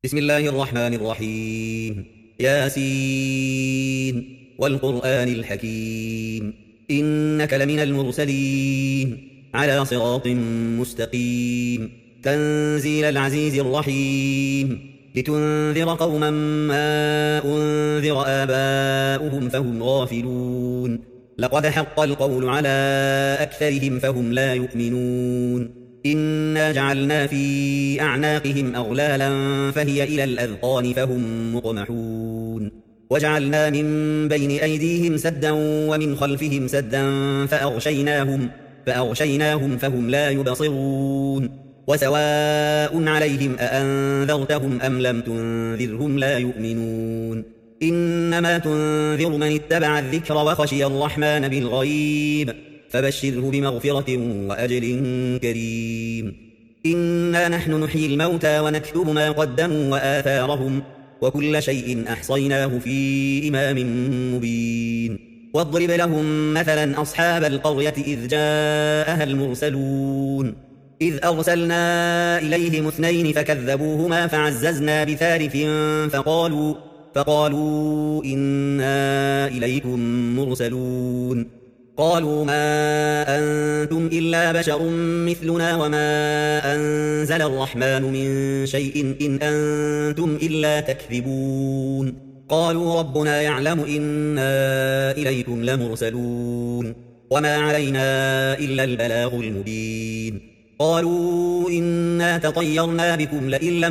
بسم الله الرحمن الرحيم. ياسين والقرآن الحكيم، إنك لمن المرسلين على صراط مستقيم، تنزيل العزيز الرحيم، لتنذر قوما ما أنذر آباؤهم فهم غافلون. لقد حق القول على أكثرهم فهم لا يؤمنون. إنا جعلنا في أعناقهم أغلالا فهي إلى الأذقان فهم مقمحون. وجعلنا من بين أيديهم سدا ومن خلفهم سدا فأغشيناهم فهم لا يبصرون. وسواء عليهم أأنذرتهم أم لم تنذرهم لا يؤمنون. إنما تنذر من اتبع الذكر وخشي الرحمن بالغيب، فبشره بمغفرة وأجر كريم. إنا نحن نحيي الموتى ونكتب ما قدموا وآثارهم، وكل شيء أحصيناه في إمام مبين. واضرب لهم مثلا أصحاب القرية إذ جاءها المرسلون، إذ أرسلنا إليهم اثنين فكذبوهما فعززنا بثالث فقالوا إنا إليكم مرسلون. قالوا ما أنتم إلا بشر مثلنا وما أنزل الرحمن من شيء إن أنتم إلا تكذبون. قالوا ربنا يعلم إنا إليكم لمرسلون وما علينا إلا البلاغ المبين. قالوا إنا تطيرنا بكم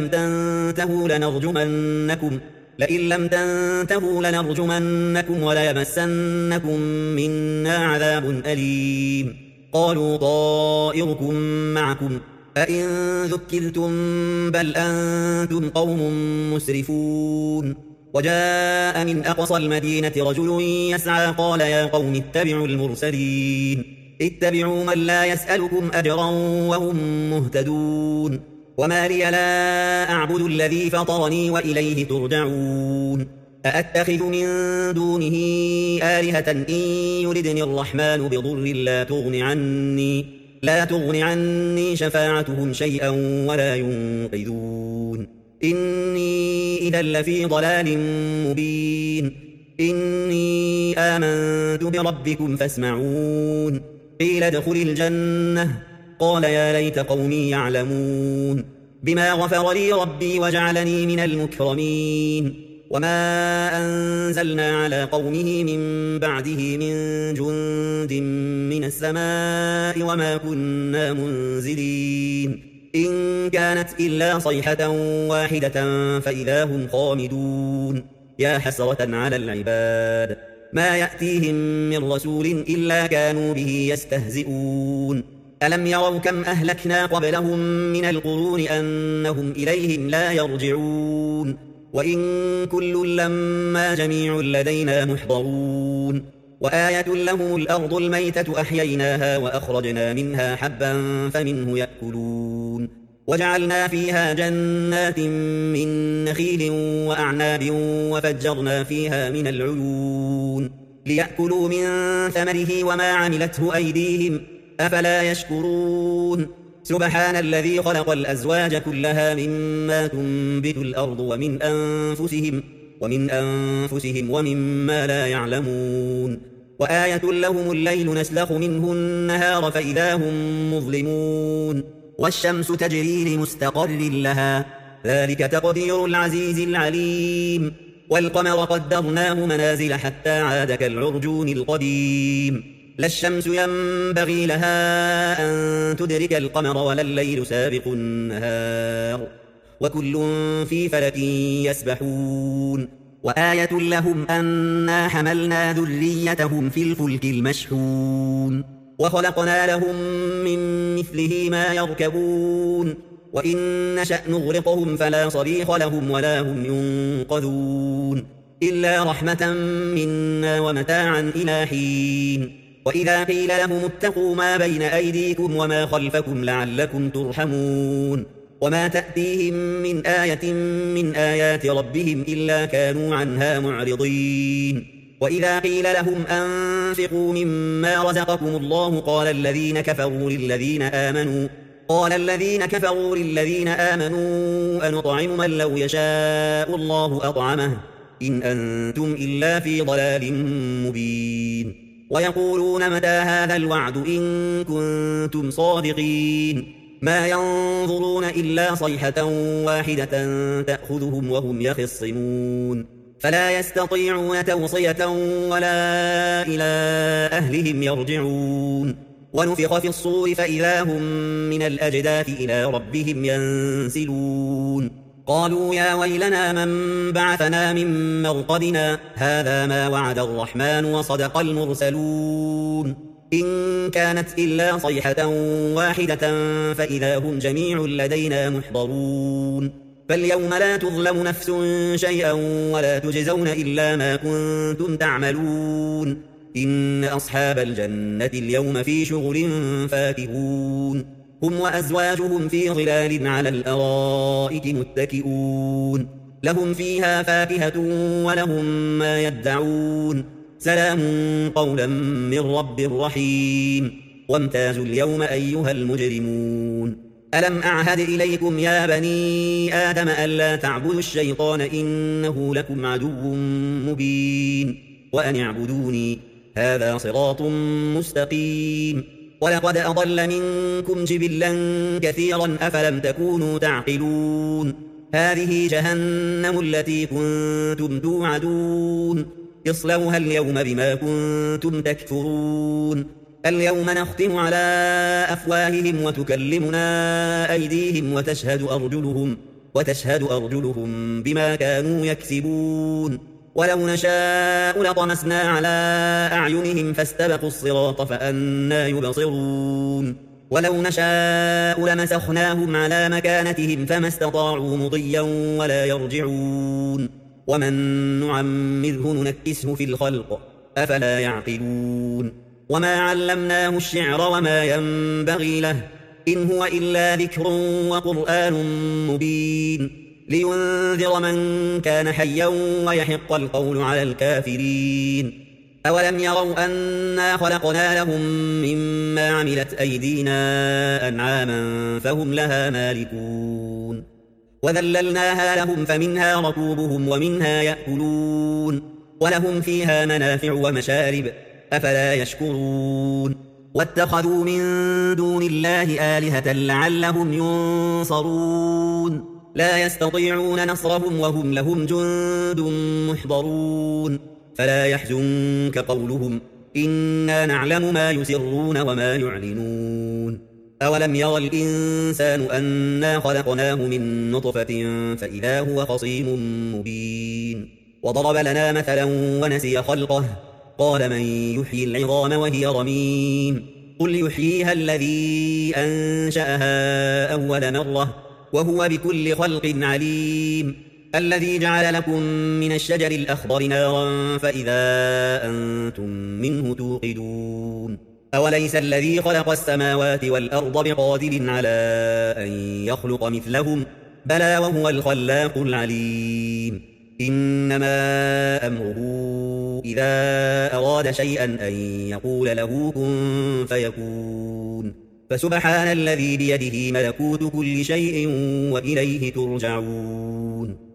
لئن لم تنتهوا لنرجمنكم وليمسنكم منا عذاب أليم. قالوا طائركم معكم أئن ذكرتم بل أنتم قوم مسرفون. وجاء من أقصى المدينة رجل يسعى قال يا قوم اتبعوا المرسلين، اتبعوا من لا يسألكم أجرا وهم مهتدون. وما لي لا أعبد الذي فطرني وإليه ترجعون. أأتخذ من دونه آلهة إن يردني الرحمن بضر لا تغن عني شفاعتهم شيئا ولا ينقذون. إني إذا لفي ضلال مبين. إني آمنت بربكم فاسمعون. قيل ادخل الجنة قال يا ليت قومي يعلمون. بما غفر لي ربي وجعلني من المكرمين. وما أنزلنا على قومه من بعده من جند من السماء وما كنا منزلين. إن كانت إلا صيحة واحدة فإذا هم خامدون. يا حسرة على العباد، ما يأتيهم من رسول إلا كانوا به يستهزئون. ألم يروا كم أهلكنا قبلهم من القرون أنهم إليهم لا يرجعون. وإن كل لما جميع لدينا محضرون. وآية لهم الأرض الميتة أحييناها وأخرجنا منها حبا فمنه يأكلون. وجعلنا فيها جنات من نخيل وأعناب وفجرنا فيها من العيون ليأكلوا من ثمره وما عملته أيديهم أفلا يشكرون. سبحان الذي خلق الأزواج كلها مما تنبت الأرض ومن أنفسهم ومما لا يعلمون. وآية لهم الليل نسلخ منه النهار فإذا هم مظلمون. والشمس تجري لمستقر لها ذلك تقدير العزيز العليم. والقمر قدرناه منازل حتى عاد كالعرجون القديم. لا الشمس ينبغي لها أن تدرك القمر ولا الليل سابق النهار وكل في فلك يسبحون. وآية لهم أنا حملنا ذريتهم في الفلك المشحون وخلقنا لهم من مثله ما يركبون. وإن نشأ نغرقهم فلا صريخ لهم ولا هم ينقذون إلا رحمة منا ومتاعا إلى حين. وإذا قيل لهم اتقوا ما بين أيديكم وما خلفكم لعلكم ترحمون. وما تأتيهم من آية من آيات ربهم إلا كانوا عنها معرضين. وإذا قيل لهم أنفقوا مما رزقكم الله قال قال الذين كفروا للذين آمنوا أنطعم من لو يشاء الله أطعمه إن أنتم إلا في ضلال مبين ويقولون متى هذا الوعد إن كنتم صادقين ما ينظرون إلا صيحة واحدة تأخذهم وهم يخصمون فلا يستطيعون توصية ولا إلى أهلهم يرجعون ونفخ في الصور فإذا هم من الأجداث إلى ربهم ينسلون قالوا يا ويلنا من بعثنا من مرقدنا هذا ما وعد الرحمن وصدق المرسلون إن كانت إلا صيحة واحدة فإذا هم جميع لدينا محضرون فاليوم لا تظلم نفس شيئا ولا تجزون إلا ما كنتم تعملون إن أصحاب الجنة اليوم في شغل فاكهون هم وأزواجهم في ظلال على الأرائك متكئون لهم فيها فاكهة ولهم ما يدعون سلام قولا من رب رحيم وامتازوا اليوم أيها المجرمون ألم أعهد إليكم يا بني آدم ألا تعبدوا الشيطان إنه لكم عدو مبين وأن اعبدوني هذا صراط مستقيم ولقد أضل منكم جبلا كثيرا أفلم تكونوا تعقلون هذه جهنم التي كنتم توعدون اصلوها اليوم بما كنتم تكفرون اليوم نختم على أفواههم وتكلمنا أيديهم وتشهد أرجلهم بما كانوا يكسبون ولو نشاء لطمسنا على أعينهم فاستبقوا الصراط فأنى يبصرون ولو نشاء لمسخناهم على مكانتهم فما استطاعوا مضيا ولا يرجعون ومن نعمره ننكسه في الخلق أفلا يعقلون وما علمناه الشعر وما ينبغي له إن هو إلا ذكر وقرآن مبين لينذر من كان حيا ويحق القول على الكافرين أولم يروا أنا خلقنا لهم مما عملت أيدينا أنعاما فهم لها مالكون وذللناها لهم فمنها ركوبهم ومنها يأكلون ولهم فيها منافع ومشارب أفلا يشكرون واتخذوا من دون الله آلهة لعلهم ينصرون لا يستطيعون نصرهم وهم لهم جند محضرون فلا يحزنك قولهم إنا نعلم ما يسرون وما يعلنون أولم ير الإنسان أنا خلقناه من نطفة فإذا هو خصيم مبين وضرب لنا مثلا ونسي خلقه قال من يحيي العظام وهي رميم قل يحييها الذي أنشأها أول مرة وهو بكل خلق عليم الذي جعل لكم من الشجر الأخضر نارا فإذا أنتم منه توقدون أوليس الذي خلق السماوات والأرض بقادر على أن يخلق مثلهم بلى وهو الخلاق العليم إنما أمره إذا أراد شيئا أن يقول له كن فيكون فسبحان الذي بيده ملكوت كل شيء وإليه ترجعون